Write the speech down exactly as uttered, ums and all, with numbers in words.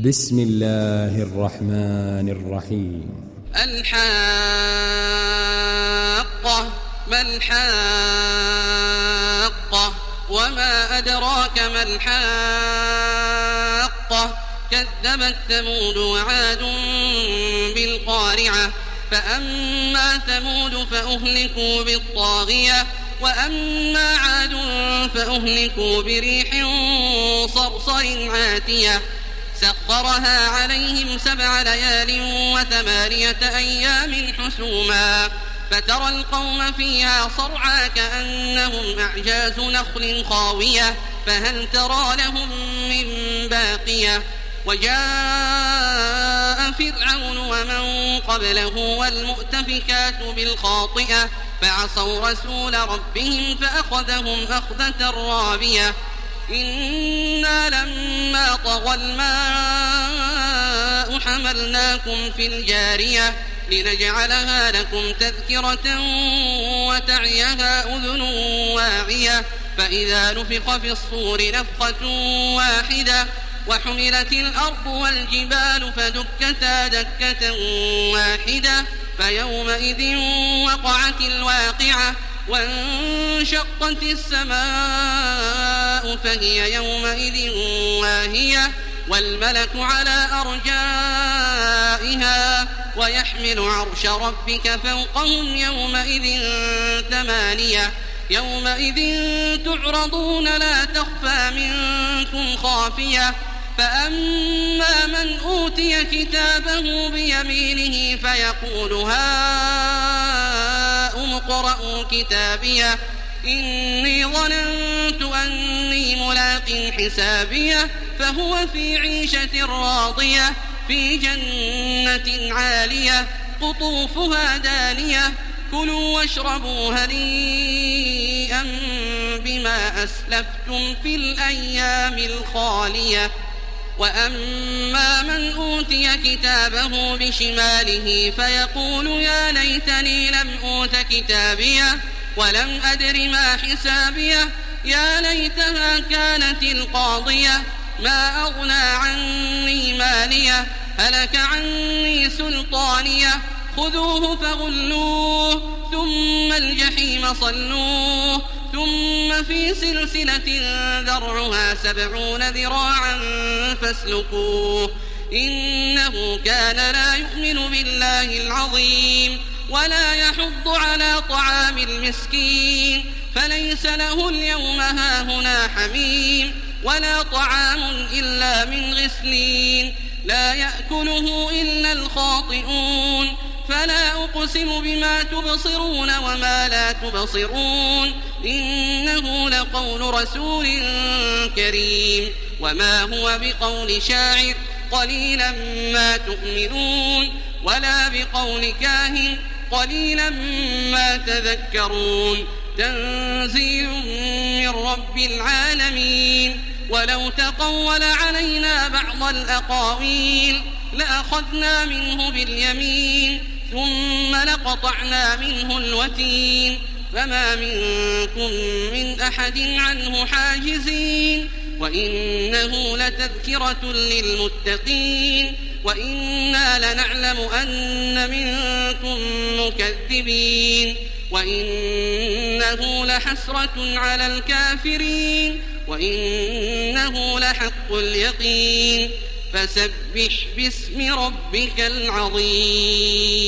بسم الله الرحمن الرحيم. الحاقة ما الحاقة وما أدراك ما الحاقة كذبت ثمود وعاد بالقارعة فأما ثمود فأهلكوا بالطاغية وأما عاد فأهلكوا بريح صرصر عاتية سخرها عليهم سبع ليال وثمانية أيام حسوما فترى القوم فيها صرعى كأنهم أعجاز نخل خاوية فهل ترى لهم من باقية وجاء فرعون ومن قبله والمؤتفكات بالخاطئة فعصوا رسول ربهم فأخذهم أخذة رابية إنا لما طغى الماء حملناكم في الجارية لنجعلها لكم تذكرة وتعيها أذن واعية فإذا نفخ في الصور نفخة واحدة وحملت الأرض والجبال فدكتا دكة واحدة فيومئذ وقعت الواقعة وانشقت السماء فهي يومئذ واهية والملك على أرجائها ويحمل عرش ربك فوقهم يومئذ ثمانية يومئذ تعرضون لا تخفى منكم خافية فأما من أوتي كتابه بيمينه فيقول هاؤم اقرءوا كتابيه إني ظننت أني ملاق حسابيه فهو في عيشة راضية في جنة عالية قطوفها دانية كلوا واشربوا هنيئا بما أسلفتم في الأيام الخالية وأما من أوتي كتابه بشماله فيقول يا ليتني لم أوت كتابيه ولم أدر ما حسابيه يا ليتها كانت القاضية ما أغنى عني ماليه هلك عني سلطانيه خذوه فغلوه ثم الجحيم صلوه ثم في سلسلة ذرعها سبعون ذراعا فاسلكوه إنه كان لا يؤمن بالله العظيم ولا يحض على طعام المسكين فليس له اليوم هاهنا حميم ولا طعام إلا من غسلين لا يأكله إلا الخاطئون فلا أقسم بما تبصرون وما لا تبصرون إنه لقول رسول كريم وما هو بقول شاعر قليلا ما تؤمنون ولا بقول كاهن قليلا ما تذكرون تنزيل من رب العالمين ولو تقول علينا بعض الأقاويل لأخذنا منه باليمين ثم لقطعنا منه الوتين فما منكم من أحد عنه حاجزين وإنه لتذكرة للمتقين وإنا لنعلم أن منكم مكذبين وإنه لحسرة على الكافرين وإنه لحق اليقين فسبح باسم ربك العظيم.